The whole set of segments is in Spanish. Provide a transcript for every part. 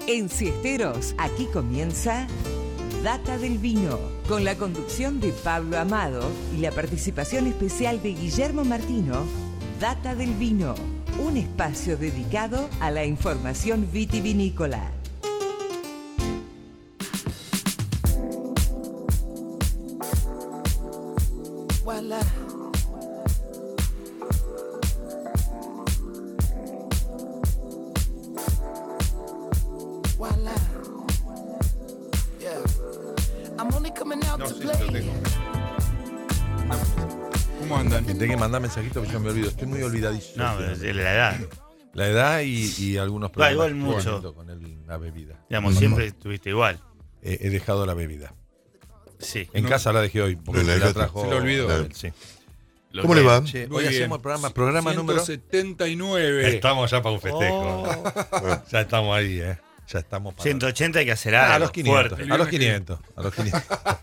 En Siesteros, aquí comienza Data del Vino, con la conducción de Pablo Amado y la participación especial de Guillermo Martino. Data del Vino, un espacio dedicado a la información vitivinícola. Voilà. Voilà. Yeah. I'm only coming out to play. Lo tengo. ¿Cómo andan? Tengo que mandar mensajitos porque yo me olvido. Estoy muy olvidadizo. No, pero es la edad. La edad y algunos problemas. igual mucho. Con la bebida. Digamos, siempre estuviste igual. He dejado la bebida. Sí. En casa la dejé hoy porque ¿La se la dejaste? trajo. Se lo olvidó. Sí. ¿Cómo le va? Che, Muy hoy bien. hacemos programa número. 179. Estamos ya para un festejo. Oh. Ya estamos ahí, Ya estamos para. 180 hay que hacer algo. A los 500. fuerte. A los 500. A los 500.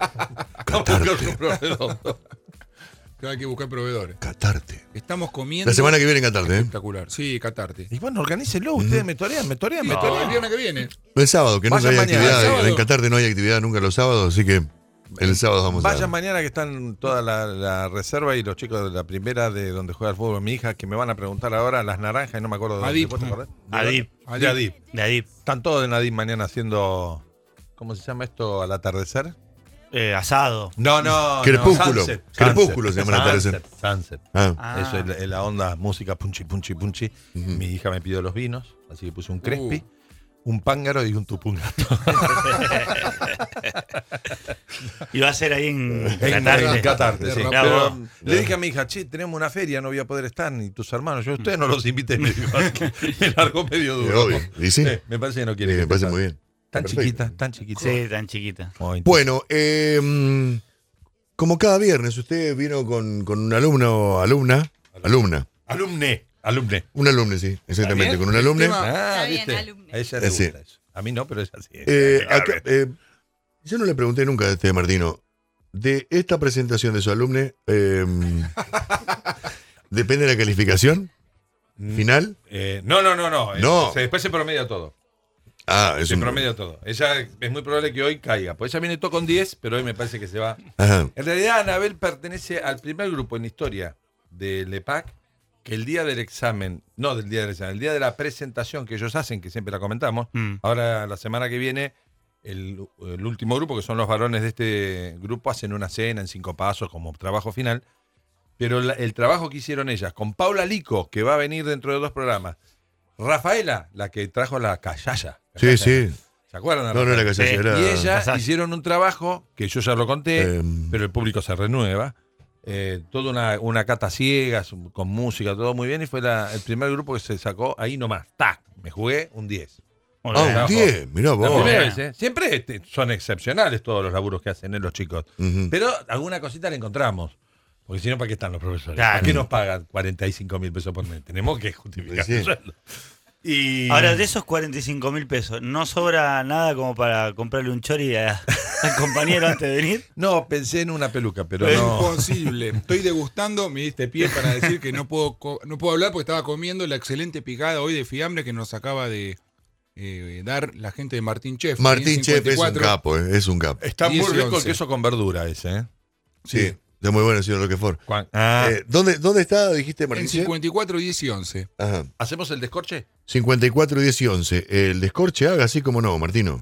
Hay que buscar proveedores. Catarte. Estamos comiendo. La semana que viene en Catarte, ¿eh? Espectacular. Sí, Catarte. Y bueno, organícenlo. Ustedes me torean. El torean. viernes que viene. El sábado, que nunca Vayan hay mañana, actividad. el sábado. En Catarte no hay actividad nunca los sábados, así que el sábado vamos a... Vayan mañana que están toda la reserva y los chicos de la primera de donde juega el fútbol mi hija, que me van a preguntar ahora las naranjas y no me acuerdo de Adip. dónde. ¿Vos te acordás? Adip. De Adip. De Adip. Están todos en Adip mañana haciendo. ¿Cómo se llama esto? ¿Al atardecer? Asado. No. Crepúsculo. Sunset. Crepúsculo se llama el atardecer. Sunset. Ah, Eso es la onda, música punchi. Mi hija me pidió los vinos, así que puse un crespi, un pángaro y un tupungato. Y va a ser ahí en En Catarte. Catarte, sí. Mirá Pero vos. le dije a mi hija, che, tenemos una feria, no voy a poder estar, ni tus hermanos. Yo, ustedes no los invité, me dijo. Me largó medio duro. obvio. ¿Y sí? Me parece que no quiere. me que parece te muy pase. bien. Tan Perfecto. chiquita, tan chiquita. Sí, tan chiquita. Bueno, como cada viernes, usted vino con un alumno, alumna. Alumne. Un alumne, sí, exactamente, bien? con un alumne. tema- Ah, Está bien, ¿viste? alumne. A ella le Sí. gusta eso. A mí no, pero ella sí. Yo no le pregunté nunca a este Martino, de esta presentación de su alumne, ¿depende de la calificación final? No. No. Después se promedia todo. Ah, es Se un... promedia todo. Ella es muy probable que hoy caiga. Pues ella viene todo con 10, pero hoy me parece que se va. Ajá. En realidad, Anabel pertenece al primer grupo en historia del EPAC que el día del examen, no del día del examen, el día de la presentación que ellos hacen, que siempre la comentamos, ahora la semana que viene, el último grupo, que son los varones de este grupo, hacen una cena en 5 pasos como trabajo final. Pero el trabajo que hicieron ellas, con Paula Lico, que va a venir dentro de 2 programas, Rafaela, la que trajo la callaya. Sí, sí. ¿Se acuerdan? No, no era Rafaela? que era... Y ella Casalla. hicieron un trabajo que yo ya lo conté, Em. pero el público se renueva. Toda una cata ciegas, con música, todo muy bien. Y fue el primer grupo que se sacó ahí nomás. ¡Tac! Me jugué un 10. Muy Ah, bien. un 10, mirá La vos. primera bien. vez, ¿eh? Siempre son excepcionales todos los laburos que hacen los chicos. Ujú. Pero alguna cosita le encontramos. Porque si no, ¿para qué están los profesores? Claro. ¿Para qué nos pagan 45.000 pesos por mes? Tenemos que justificar Sí. el sueldo. Y Ahora, de esos 45.000 pesos, ¿no sobra nada como para comprarle un chori al compañero antes de venir? no, pensé en una peluca, pero Es no. imposible. Estoy degustando, me diste pie para decir que no puedo hablar porque estaba comiendo la excelente picada hoy de fiambre que nos acaba de dar la gente de Martín Chef. Martín Chef es un 54. capo, es un capo. Está 10 muy y rico el 11. queso con verdura ese, ¿eh? Sí, está muy bueno el señor Roquefort. Ah, ¿Dónde está, dijiste, En Martín Chef? 54, 10 y 11. Ajá. ¿hacemos el descorche? 54, 10 y 11. El descorche haga así como no, Martino.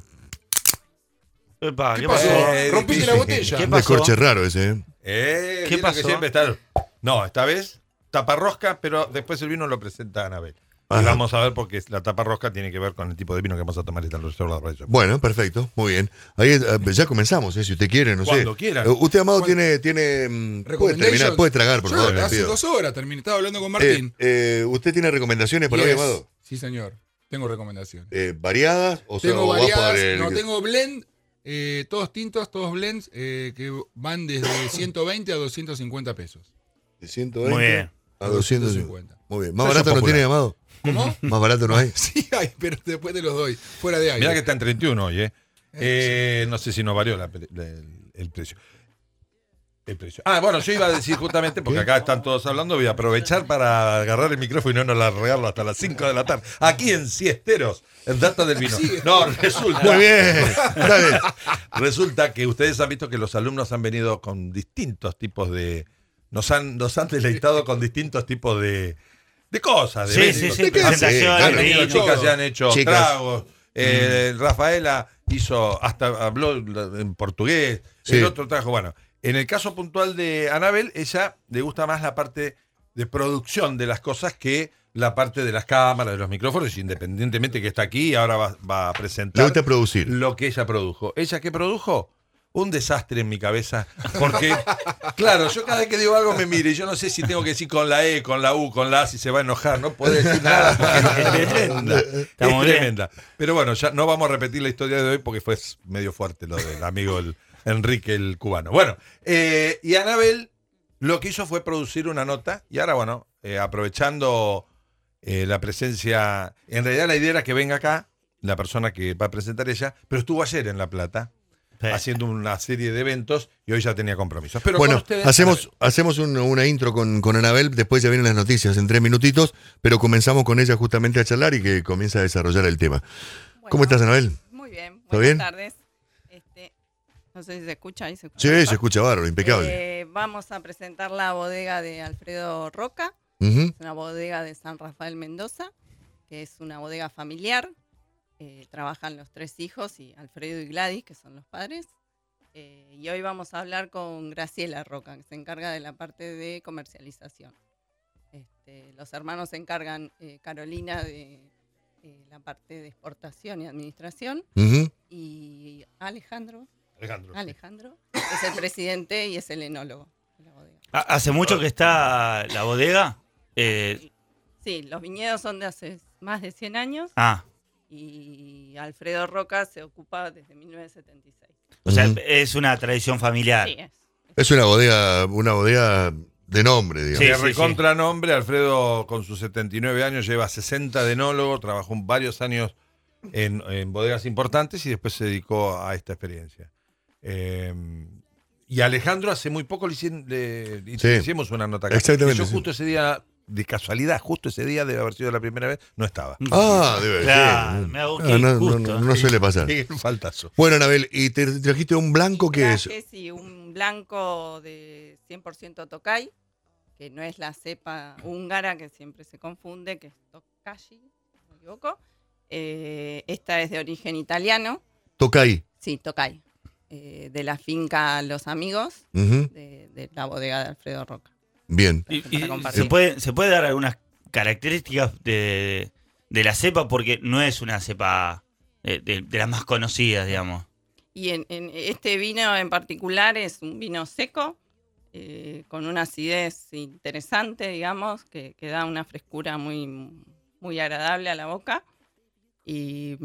Epa, ¿Qué ¿qué pasó? pasó? ¿Rompiste la botella? ¿Qué Un pasó? descorche raro ese, ¿eh? ¿Qué ¿Qué pasó? Que siempre está... No, esta vez taparrosca, pero después el vino lo presenta Anabel. Y Ajá. vamos a ver porque la taparrosca tiene que ver con el tipo de vino que vamos a tomar esta reserva de radio. Bueno, perfecto, muy bien. Ahí ya comenzamos, si usted quiere, no Cuando sé. quiera. Usted, Amado, Cuando- puede Recommendations. terminar, puede tragar, por Yo favor. le hace pido. 2 horas terminé, estaba hablando con Martín. ¿Usted tiene recomendaciones para hoy, Yes. Amado? Sí, señor. Tengo recomendaciones. ¿Variadas o Tengo vas por variadas, el- no, tengo blend, todos tintos, todos blends que van desde 120 a 250 pesos. de 120 Muy bien. a 250? Muy bien. ¿Más Eso barato es no popular. tiene, Amado? ¿Cómo? ¿Más barato no hay? Sí, hay, pero después te los doy. Fuera de aire. Mirá que está en 31 hoy, ¿eh? No sé si nos varió el precio. El precio. Bueno, yo iba a decir justamente, porque acá están todos hablando, voy a aprovechar para agarrar el micrófono y no nos largarlo hasta las 5 de la tarde. Aquí en Siesteros, en Data del Vino. No, resulta. Muy bien. Dale. Resulta que ustedes han visto que los alumnos han venido con distintos tipos de. Nos han deleitado con distintos tipos de cosas. De Sí, eventos. sí, presentaciones, Han venido vino. chicas, se han hecho Chicas. tragos. Rafaela habló en portugués. Sí. El otro trajo, bueno. En el caso puntual de Anabel, ella le gusta más la parte de producción de las cosas que la parte de las cámaras, de los micrófonos, independientemente que está aquí, ahora va a Le presentar gusta producir. lo que ella produjo. ¿Ella qué produjo? Un desastre en mi cabeza, porque, claro, yo cada vez que digo algo me mire, y yo no sé si tengo que decir con la E, con la U, con la A, si se va a enojar, no puede decir nada, porque es tremenda, Está es muy bien. tremenda. Pero bueno, ya no vamos a repetir la historia de hoy porque fue medio fuerte lo del amigo Enrique el cubano. Bueno, y Anabel lo que hizo fue producir una nota, y ahora bueno, aprovechando la presencia, en realidad la idea era que venga acá, la persona que va a presentar ella, pero estuvo ayer en La Plata, Sí. haciendo una serie de eventos y hoy ya tenía compromisos. Pero Bueno, con ustedes, hacemos una intro con Anabel, después ya vienen las noticias en 3 minutitos, pero comenzamos con ella justamente a charlar y que comienza a desarrollar el tema. Bueno, ¿Cómo estás, Anabel? Muy bien, ¿Todo buenas bien? tardes. No sé si se escucha ahí. Sí, se escucha bárbaro, impecable. Vamos a presentar la bodega de Alfredo Roca. Ujú. Es una bodega de San Rafael Mendoza, que es una bodega familiar. Trabajan los 3 hijos y Alfredo y Gladys, que son los padres. Y hoy vamos a hablar con Graciela Roca, que se encarga de la parte de comercialización. Los hermanos se encargan, Carolina, de la parte de exportación y administración, Ujú. y Alejandro Alejandro. es el presidente y es el enólogo de la bodega. ¿Hace mucho que está la bodega? Sí, los viñedos son de hace más de 100 años y Alfredo Roca se ocupa desde 1976. O sea, Ujú. es una tradición familiar. Sí, es. Es una bodega de nombre, digamos. Sí, De recontra nombre, Alfredo con sus 79 años lleva 60 de enólogo, trabajó varios años en bodegas importantes y después se dedicó a esta experiencia. Y Alejandro hace muy poco le hicimos una nota acá. Exactamente, Yo sí. justo ese día, de casualidad, justo ese día debe haber sido la primera vez, no estaba. Ah, debe ser. Claro, me hago que justo. No suele pasar. Qué faltazo. Bueno, Anabel, ¿y te trajiste un blanco que es? Traje, sí, un blanco de 100% Tokay, que no es la cepa húngara que siempre se confunde, que es Tokaji, no me equivoco. Esta es de origen italiano, Tokay. sí, Tokay, de la finca Los Amigos, Ujú. de la bodega de Alfredo Roca. Bien. Y Para compartir. ¿se puede dar algunas características de la cepa? Porque no es una cepa de las más conocidas, digamos. Y en este vino en particular es un vino seco, con una acidez interesante, digamos, que da una frescura muy, muy agradable a la boca. Y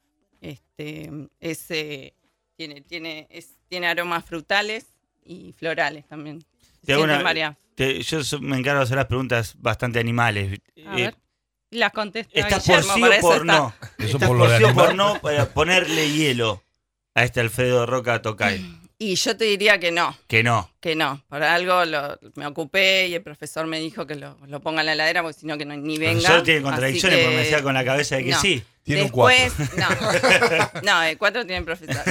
tiene aromas frutales y florales también. Te hago Sienten varias. Me encargo de hacer las preguntas bastante animales. A ver, las contesta ¿Estás por Guillermo, sí para o eso por está. no? Eso ¿Estás por lo por de sí o por animal. no para ponerle hielo a este Alfredo Roca Tokay? Y yo te diría que no. Que no. Que no, por algo me ocupé y el profesor me dijo que lo ponga en la heladera porque si no que ni venga. Solo tiene contradicciones Así porque me que decía con la cabeza de que no. sí. Tiene Después, no, el 4 tiene profesor.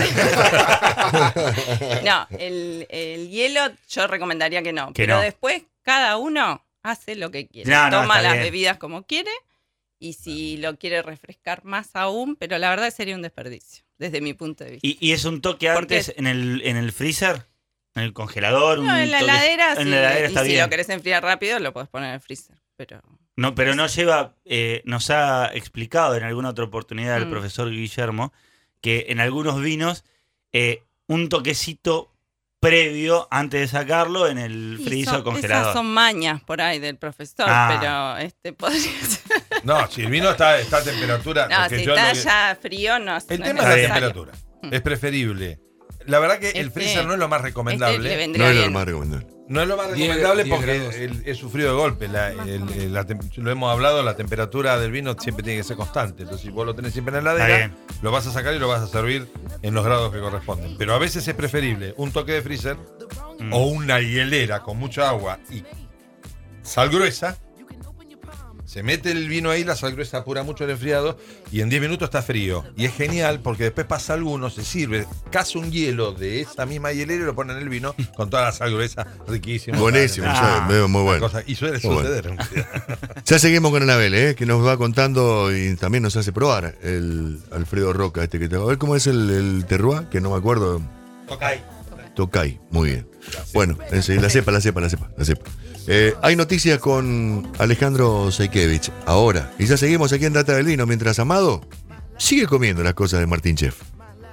No, el hielo yo recomendaría que no. Que pero no. después cada uno hace lo que quiere. No, Toma está las bien. bebidas como quiere y si lo quiere refrescar más aún, pero la verdad sería un desperdicio, desde mi punto de vista. ¿Y es un toque Porque antes en el freezer? ¿En el congelador? No, en la toque- heladera, En sí, la heladera y está si bien. lo querés enfriar rápido, lo podés poner en el freezer. Pero no lleva, nos ha explicado en alguna otra oportunidad el Mm. profesor Guillermo que en algunos vinos un toquecito previo antes de sacarlo en el Y freezer o congelador. Esas son mañas por ahí del profesor, Ah. pero podría ser. No, si el vino está a temperatura. No, porque si yo está lo que- ya frío, no El no tema es es la necesario. temperatura. Es preferible. La verdad que el Este- freezer no es lo más Le recomendable. vendría No es lo bien. más recomendable. No es lo más 10 recomendable 10 porque grados. he sufrido de golpe. Lo hemos hablado, la temperatura del vino siempre tiene que ser constante. Entonces, si vos lo tenés siempre en la Está heladera, bien. lo vas a sacar y lo vas a servir en los grados que corresponden. Pero a veces es preferible un toque de freezer o una hielera con mucha agua y sal gruesa, se mete el vino ahí, la sal gruesa apura mucho el enfriado y en 10 minutos está frío. Y es genial porque después pasa alguno, se sirve, caza un hielo de esa misma hielera y lo pone en el vino con toda la sal gruesa, riquísimo. Buenísimo, muy bueno. Y suele suceder. Ya seguimos con Anabel, que nos va contando y también nos hace probar el Alfredo Roca, que te va a ver cómo es el terroir, que no me acuerdo. Tocay, muy bien. Bueno, la cepa. Hay noticias con Alejandro Seikevich ahora. Y ya seguimos aquí en Data del Vino, mientras Amado sigue comiendo las cosas de Martín Chef.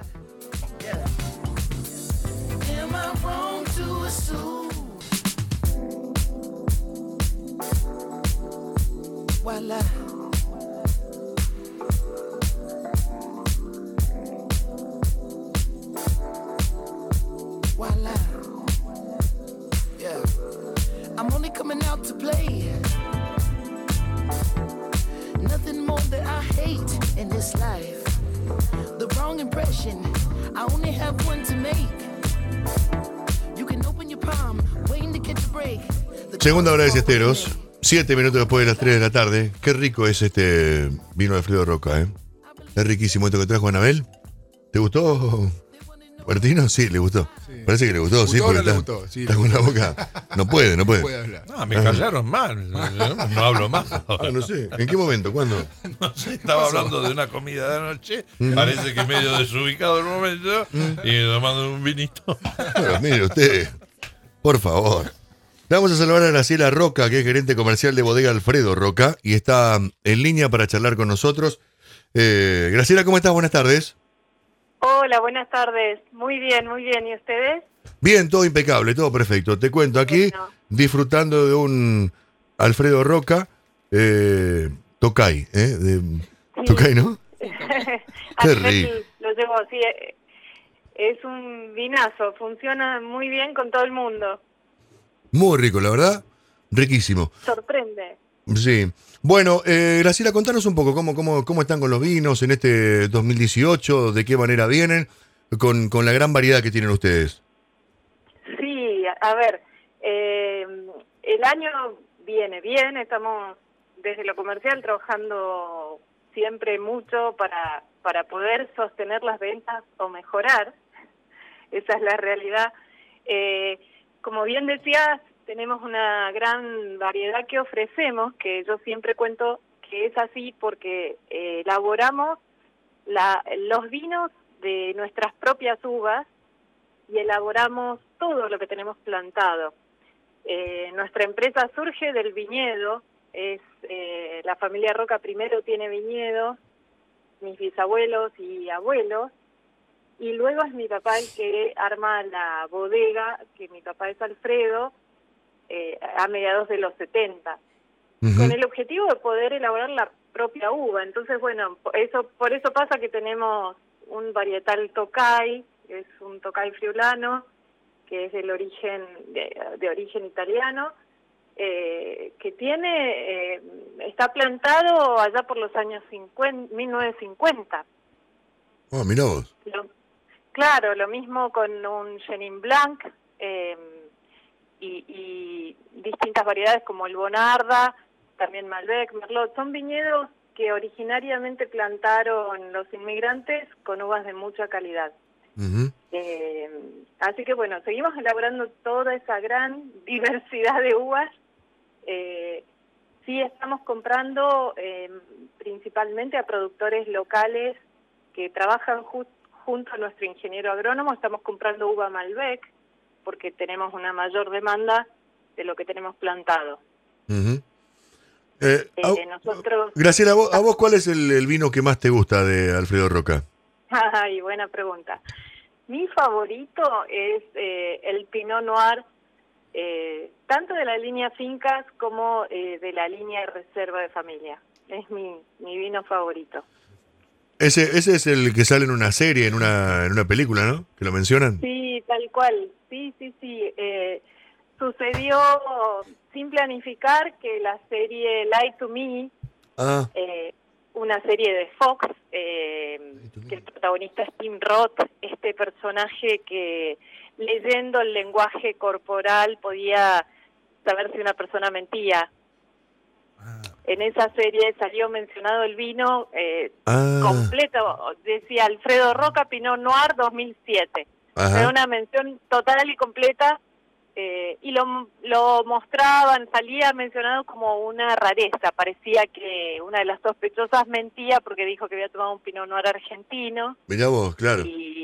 Am I wrong to assume? Voila. Voila. Yeah. I'm only coming out to play. Nothing more that I hate in this life. The wrong impression. I only have one to make. You can open your palm, waiting to catch a break. Segunda hora de Siesteros, 7 minutos después de las 3 de la tarde. Qué rico es este vino de Alfredo Roca, Es riquísimo esto que trajo Anabel. ¿Te gustó, Martino? Sí, le gustó. Sí. Parece que le gustó, sí, porque está con la boca. No puede. No puede hablar. No, me callaron mal. No hablo más. No sé. ¿En qué momento? ¿Cuándo? No sé, estaba hablando de una comida de anoche. Parece que medio desubicado en un momento. Y tomando un vinito. Pero mire usted, por favor. Le vamos a saludar a Graciela Roca, que es gerente comercial de Bodega Alfredo Roca. Y está en línea para charlar con nosotros. Graciela, ¿cómo estás? Buenas tardes. Hola, buenas tardes. Muy bien. ¿Y ustedes? Bien, todo impecable, todo perfecto. Te cuento aquí, disfrutando de un Alfredo Roca, Tocay, sí. Tocay, ¿no? Qué rico. Lo llevo así, es un vinazo, funciona muy bien con todo el mundo. Muy rico, la verdad, riquísimo. Sorprende. Sí. Bueno, Graciela, contanos un poco cómo están con los vinos en este 2018, de qué manera vienen, con la gran variedad que tienen ustedes. Sí, a ver, el año viene bien, estamos desde lo comercial trabajando siempre mucho para poder sostener las ventas o mejorar, esa es la realidad. Como bien decías, tenemos una gran variedad que ofrecemos, que yo siempre cuento que es así porque elaboramos los vinos de nuestras propias uvas y elaboramos todo lo que tenemos plantado. Nuestra empresa surge del viñedo, la familia Roca primero tiene viñedo, mis bisabuelos y abuelos, y luego es mi papá el que arma la bodega, que mi papá es Alfredo, a mediados de los 70, con el objetivo de poder elaborar la propia uva. Entonces, bueno, por eso pasa que tenemos un varietal Tocay, es un Tocay friulano, que es del origen de origen italiano, que está plantado allá por los años 1950. Oh, mirá vos. Claro, lo mismo con un Chenin Blanc, y distintas variedades como el Bonarda, también Malbec, Merlot. Son viñedos que originariamente plantaron los inmigrantes con uvas de mucha calidad. Así que bueno, seguimos elaborando toda esa gran diversidad de uvas. Sí estamos comprando principalmente a productores locales que trabajan junto a nuestro ingeniero agrónomo. Estamos comprando uva Malbec porque tenemos una mayor demanda de lo que tenemos plantado. Nosotros... Graciela, ¿a vos cuál es el vino que más te gusta de Alfredo Roca? Ay, buena pregunta. Mi favorito es el Pinot Noir, tanto de la línea Fincas como de la línea Reserva de Familia. Es mi vino favorito. Ese es el que sale en una serie, en una película, ¿no? ¿Que lo mencionan? Sí, tal cual. Sí. Sucedió sin planificar que la serie Lie to Me, una serie de Fox, que el protagonista es Tim Roth, este personaje que leyendo el lenguaje corporal podía saber si una persona mentía. En esa serie salió mencionado el vino completo, decía Alfredo Roca Pinot Noir 2007. Ajá. Era una mención total y completa, y lo mostraban, salía mencionado como una rareza. Parecía que una de las sospechosas mentía porque dijo que había tomado un Pinot Noir argentino. Mirá vos, claro.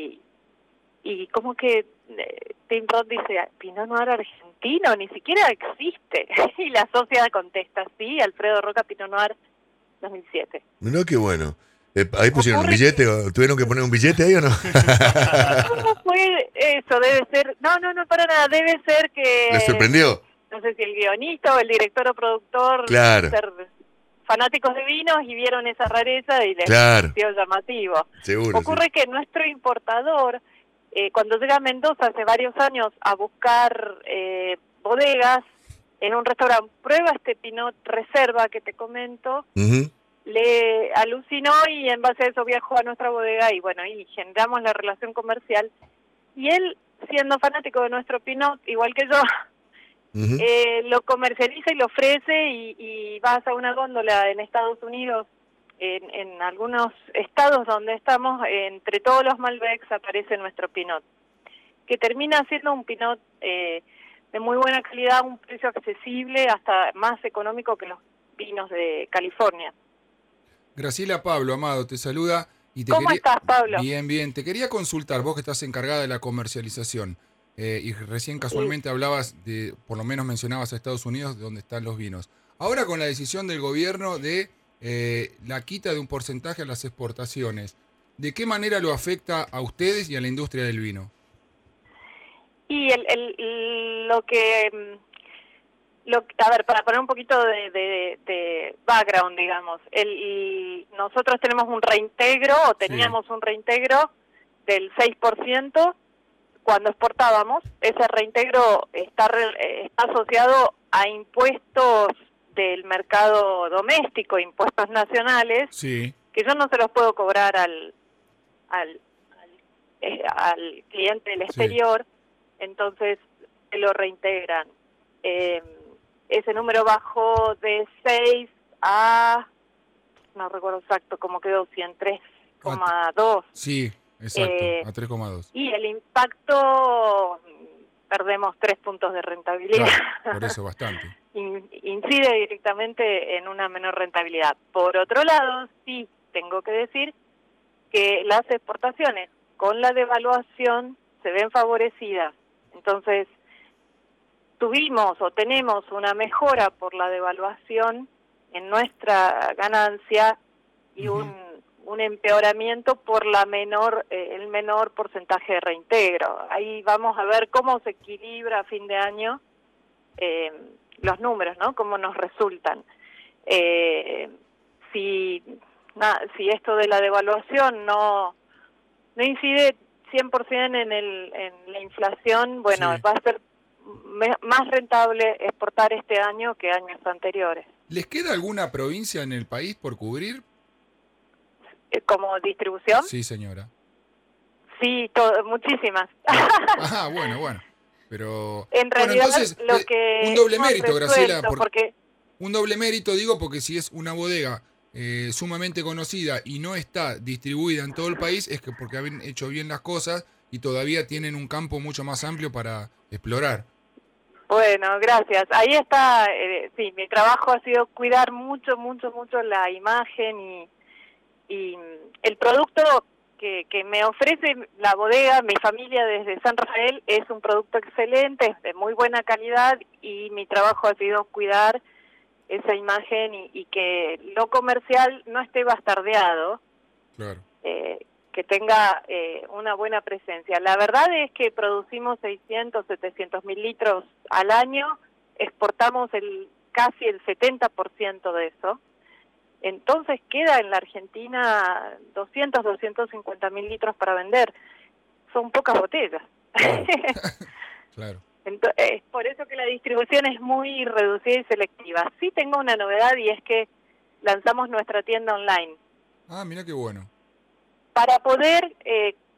Y como que Tim Roth dice, Pinot Noir argentino, ni siquiera existe. Y la sociedad contesta, sí, Alfredo Roca Pinot Noir 2007. Mirá qué bueno. ¿Ahí pusieron un billete? ¿Tuvieron que poner un billete ahí o no? ¿Cómo fue eso? Debe ser, no, para nada, debe ser que... ¿Les sorprendió? No sé si el guionista o el director o productor Claro. ser fanáticos de vinos y vieron esa rareza y les Claro. pareció llamativo. Seguro. Ocurre que nuestro importador, cuando llega a Mendoza hace varios años a buscar bodegas en un restaurante, prueba este Pinot Reserva que te comento, Ujú. le alucinó y en base a eso viajó a nuestra bodega y bueno, y generamos la relación comercial. Y él, siendo fanático de nuestro Pinot, igual que yo, Ujú. lo comercializa y lo ofrece, y vas a una góndola en Estados Unidos, en algunos estados donde estamos, entre todos los Malbecs aparece nuestro Pinot, que termina siendo un Pinot de muy buena calidad, un precio accesible, hasta más económico que los vinos de California. Graciela, Pablo, Amado, te saluda. Y te ¿Cómo estás, Pablo? Bien, bien. Te quería consultar, vos que estás encargada de la comercialización, y recién casualmente hablabas de, por lo menos mencionabas a Estados Unidos, donde están los vinos. Ahora con la decisión del gobierno de la quita de un porcentaje a las exportaciones, ¿de qué manera lo afecta a ustedes y a la industria del vino? Y a ver, para poner un poquito de background, digamos, nosotros tenemos un reintegro, o teníamos un reintegro del 6% cuando exportábamos. Ese reintegro está asociado a impuestos del mercado doméstico, impuestos nacionales, Sí. que yo no se los puedo cobrar al cliente del exterior, entonces se lo reintegran. Ese número bajó de 6 a, no recuerdo exacto cómo quedó, 103,2. Sí, exacto, a 3,2. Y el impacto, perdemos 3 puntos de rentabilidad. Claro, por eso bastante. Incide directamente en una menor rentabilidad. Por otro lado, sí tengo que decir que las exportaciones con la devaluación se ven favorecidas. Entonces, tuvimos o tenemos una mejora por la devaluación en nuestra ganancia y un empeoramiento por el menor porcentaje de reintegro. Ahí vamos a ver cómo se equilibra a fin de año los números, ¿no? Cómo nos resultan. Si esto de la devaluación no incide 100% en la inflación, bueno, va a ser más rentable exportar este año que años anteriores. ¿Les queda alguna provincia en el país por cubrir? ¿Como distribución? Sí, señora. Sí, muchísimas. Ah, bueno. Pero en realidad, entonces, lo que un doble hemos mérito, Graciela, porque un doble mérito, digo, porque si es una bodega sumamente conocida y no está distribuida en todo el país, es que porque han hecho bien las cosas y todavía tienen un campo mucho más amplio para explorar. Bueno, gracias. Ahí está, sí, mi trabajo ha sido cuidar mucho la imagen y el producto que me ofrece la bodega, mi familia desde San Rafael, es un producto excelente, es de muy buena calidad, y mi trabajo ha sido cuidar esa imagen y que lo comercial no esté bastardeado. Claro. Que tenga una buena presencia. La verdad es que producimos 600, 700 mil litros al año, exportamos casi el 70% de eso. Entonces queda en la Argentina 200, 250 mil litros para vender. Son pocas botellas. Claro. Entonces, por eso que la distribución es muy reducida y selectiva. Sí tengo una novedad, y es que lanzamos nuestra tienda online. Ah, mira qué bueno. Para poder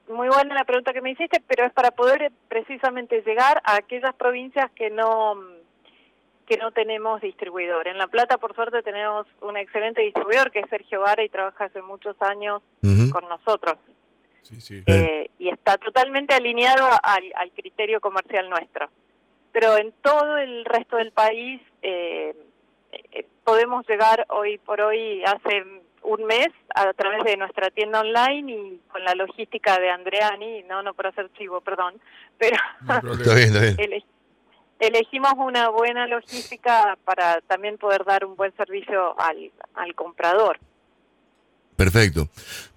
muy buena la pregunta que me hiciste, pero es para poder precisamente llegar a aquellas provincias que no tenemos distribuidor. En La Plata, por suerte, tenemos un excelente distribuidor que es Sergio Vara y trabaja hace muchos años con nosotros. Sí. Y está totalmente alineado al criterio comercial nuestro. Pero en todo el resto del país podemos llegar hoy por hoy, hace un mes, a través de nuestra tienda online y con la logística de Andreani, no por hacer chivo, perdón, pero Está bien. elegimos una buena logística para también poder dar un buen servicio al comprador. Perfecto.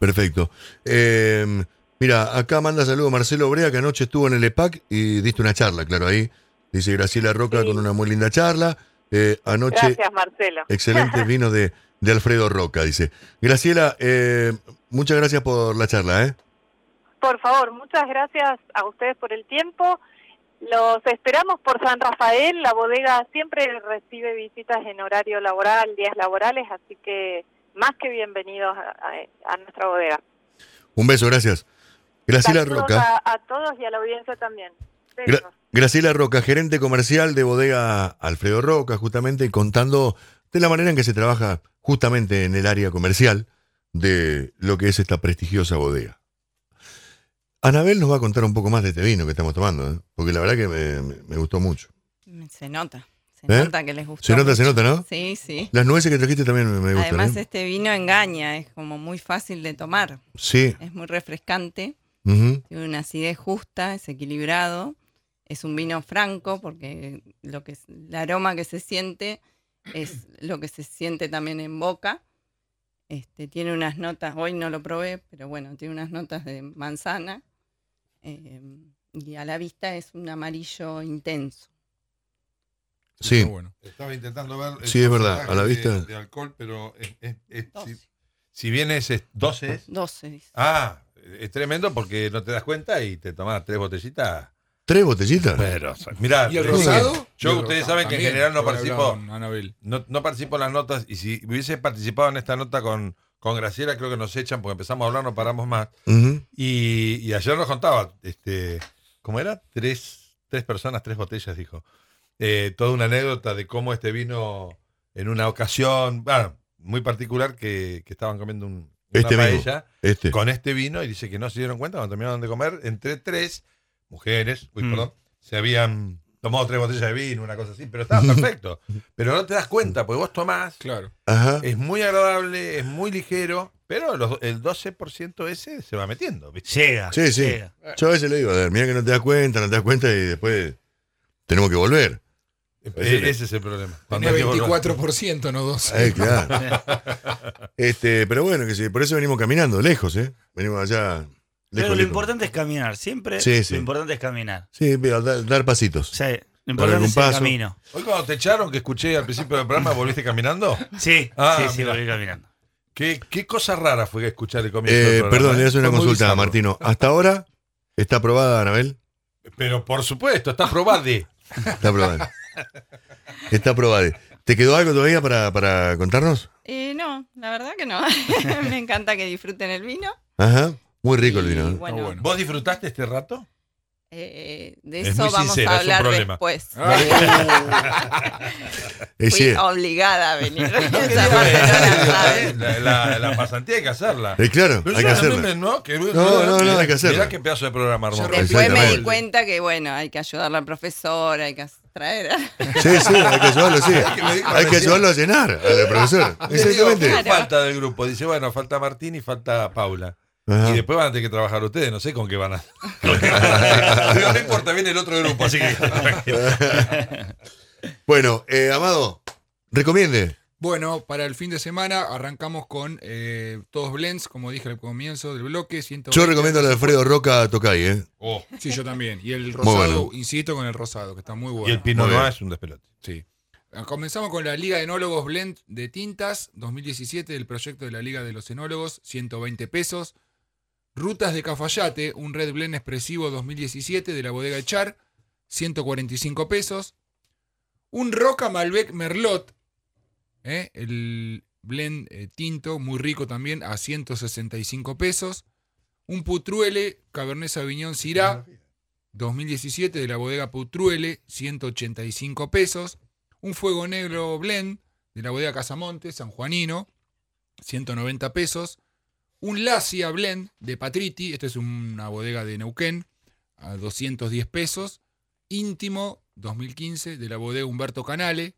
Mira, acá manda saludo Marcelo Brea, que anoche estuvo en el EPAC y diste una charla, claro, ahí. Dice Graciela Roca con una muy linda charla. Anoche, Gracias, Marcelo. excelentes vinos de Alfredo Roca, dice. Graciela, muchas gracias por la charla, ¿eh? Por favor, muchas gracias a ustedes por el tiempo. Los esperamos por San Rafael. La bodega siempre recibe visitas en horario laboral, días laborales, así que más que bienvenidos a nuestra bodega. Un beso, gracias. Graciela Saludos Roca. a todos y a la audiencia también. Besos. Graciela Roca, gerente comercial de bodega Alfredo Roca, justamente contando de la manera en que se trabaja justamente en el área comercial de lo que es esta prestigiosa bodega. Anabel nos va a contar un poco más de este vino que estamos tomando, ¿eh? Porque la verdad que me gustó mucho. Se nota que les gustó. Se nota, ¿no? Sí. Las nueces que trajiste también me gustan. Además, ¿eh? este vino engaña, es como muy fácil de tomar. Sí. Es muy refrescante, Ujú. tiene una acidez justa, es equilibrado. Es un vino franco porque el aroma que se siente es lo que se siente también en boca. Tiene unas notas, hoy no lo probé, pero bueno, tiene unas notas de manzana. Y a la vista es un amarillo intenso. Sí. Bueno. Estaba intentando ver el Sí, es verdad, porcentaje a la vista. de alcohol, pero Doce. si bien es 12 es. 12, dice. Es tremendo porque no te das cuenta y te tomás 3 botellitas. 3 botellitas. Pero, mirá, ¿Y el te digo rosado? que Yo, Y el ustedes rosado saben que en también, general no lo que participo. hablaba Anabel. No participo en las notas y si hubiese participado en esta nota con Graciela, creo que nos echan porque empezamos a hablar, no paramos más. Ujú. Y ayer nos contaba, ¿cómo era? Tres personas, 3 botellas, dijo. Toda una anécdota de cómo este vino en una ocasión, muy particular, que estaban comiendo una paella con este vino y dice que no se dieron cuenta cuando terminaron de comer, entre 3 mujeres, se habían tomado 3 botellas de vino, una cosa así, pero estaba perfecto. Pero no te das cuenta, porque vos tomás, Claro. Ajá. es muy agradable, es muy ligero, pero el 12% ese se va metiendo, ¿viste? Llega. Sí. Llega. Yo a veces le digo, a ver, mira que no te das cuenta y después tenemos que volver. Ese es el problema. Tenía Cuando hay que volver. 24%, no 12%. Claro. Pero bueno, que sí, por eso venimos caminando, lejos, ¿eh? Venimos allá, Pero lejos. lo lejos. importante es caminar. Siempre Sí. lo importante es caminar. Sí, pero dar pasitos. O sea, lo Dar importante algún es el paso. camino. Hoy cuando te echaron, que escuché al principio del programa, ¿volviste caminando? Sí, sí, Mirá. volví caminando. ¿Qué cosa rara fue escuchar el comienzo del programa? Perdón, le voy a hacer una Fue muy consulta, bizarro. Martino. Hasta ahora, ¿está aprobada, Anabel? Pero por supuesto, está aprobado. Está aprobada. Está aprobada. ¿Te quedó algo todavía para contarnos? No, la verdad que no. Me encanta que disfruten el vino. Ajá. Muy rico el Y, vino. ¿eh? bueno, bueno. ¿Vos disfrutaste este rato? de Es eso muy vamos sincera, a es un hablar problema. después. Sí. Fui obligada a venir. No Esa quería parte no la decir, saben. la pasantía hay que hacerla. Claro, Pero hay yo que a mí hacerla. ¿no? Que, No, hay que hacerla. Mirá qué pedazo de programa hermoso. Después me Exactamente. di cuenta que, bueno, hay que ayudarle al profesor, hay que traer. Sí, hay que ayudarlo, sí. me dijo Hay que recién. ayudarlo a llenar al profesor. Le digo, Exactamente. ¿qué falta del grupo? Dice, bueno, falta Martín y falta Paula. Ajá. Y después van a tener que trabajar ustedes, no sé con qué van a. Pero no importa, viene el otro grupo, así que tranquilo. Bueno, Amado, recomiende. Bueno, para el fin de semana arrancamos con todos blends, como dije al comienzo del bloque. 120. Yo recomiendo el de Alfredo Roca Tocay, ¿eh? Oh, Sí, yo también. Y el Muy rosado, bueno. insisto con el rosado, que está muy bueno. y el Pinot Muy bien. Noir es un despelote. Sí. Comenzamos con la Liga de Enólogos Blend de Tintas 2017 del proyecto de la Liga de los Enólogos, 120 pesos. Rutas de Cafayate, un Red Blend expresivo 2017 de la bodega Echar, 145 pesos. Un Roca Malbec Merlot, el blend tinto, muy rico también, a 165 pesos. Un Putruele Cabernet Sauvignon Syrah 2017 de la bodega Putruele, 185 pesos. Un Fuego Negro Blend de la bodega Casamonte, sanjuanino, 190 pesos. Un Lacia Blend de Patriti, esta es una bodega de Neuquén, a 210 pesos. Íntimo 2015 de la bodega Humberto Canale,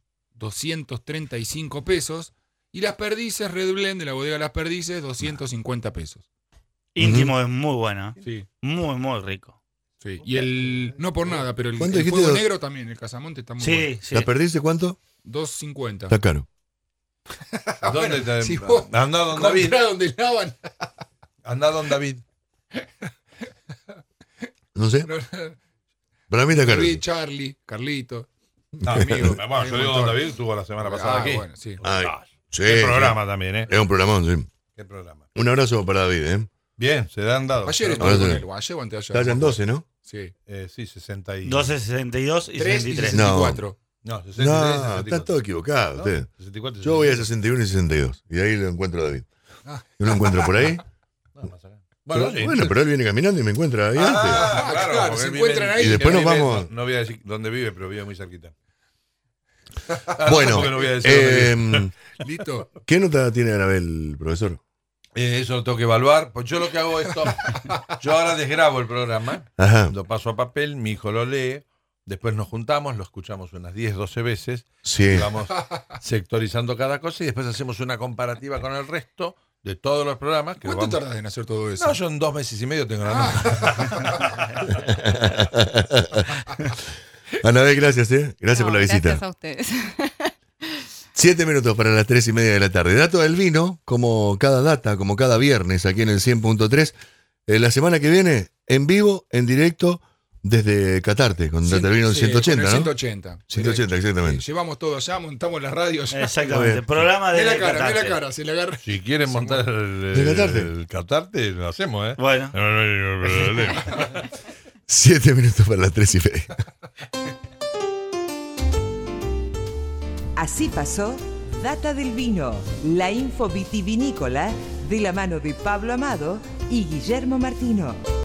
235 pesos. Y Las Perdices Red Blend de la bodega Las Perdices, 250 pesos. Íntimo es muy bueno. Sí. Muy, muy rico. Sí. Y el, no por nada, pero el ¿Cuánto dijiste? Fuego Negro también, el Casamonte está muy bueno. Sí. ¿La perdiste cuánto? 2.50. Está caro. ¿Dónde está? Si vos Andá don David. comprá donde lavan. Andá don David. No sé. Para mí está caro. David, Charlie, Carlito. No, amigo. Bueno, yo digo don David, estuvo la semana pasada aquí. Bueno, sí. Ay, sí, Qué programa sí. también, ¿eh? Es un programón, sí. Qué programa. Un abrazo para David, ¿eh? Bien, se han dado. Ayer Ahora estuve con sí. él, o ayer o antes de Está allá en 12, ¿no? Sí. Sí, 60 y... 12, 62 y 3 y 63. 64. No, 63, No, 64. está todo equivocado. ¿No? Usted. 64, Yo voy a 61 y 62. Y ahí lo encuentro a David. Ah. Yo lo encuentro por ahí. No, más acá. Bueno, sí. pero él viene caminando y me encuentra ahí antes. Claro, porque se él vive encuentran en- ahí. Y después él nos vive- vamos- No voy a decir dónde vive, pero vive muy cerquita. Bueno, Porque no voy a decir dónde vive. ¿Listo? ¿qué nota tiene Anabel, profesor? Eso lo tengo que evaluar. Pues yo lo que hago es esto. Yo ahora desgrabo el programa, Ajá. lo paso a papel, mi hijo lo lee, después nos juntamos, lo escuchamos unas 10, 12 veces, Sí. vamos sectorizando cada cosa y después hacemos una comparativa con el resto de todos los programas. Que lo ¿Cuánto vamos... tardas en hacer todo eso? No, yo en 2 meses y medio tengo la nota. Anabel, gracias, ¿eh? Gracias No, por la visita. Gracias a ustedes. 7 minutos para las 3:30 de la tarde. Dato del vino, como cada data, como cada viernes, aquí en el 100.3. La semana que viene, en vivo, en directo, desde Catarte, con Data del Vino Sí, 180, con el ¿no? 180. 180, exactamente. Sí, llevamos todo allá, montamos la radio allá. Exactamente. Bien. Programa de Mira la cara, mira Catarte. la cara, se le agarra. Si quieren montar ¿De Catarte? el Catarte, lo hacemos, ¿eh? Bueno. 7 minutos para las 3:30. Así pasó Data del Vino, la info vitivinícola de la mano de Pablo Amado y Guillermo Martino.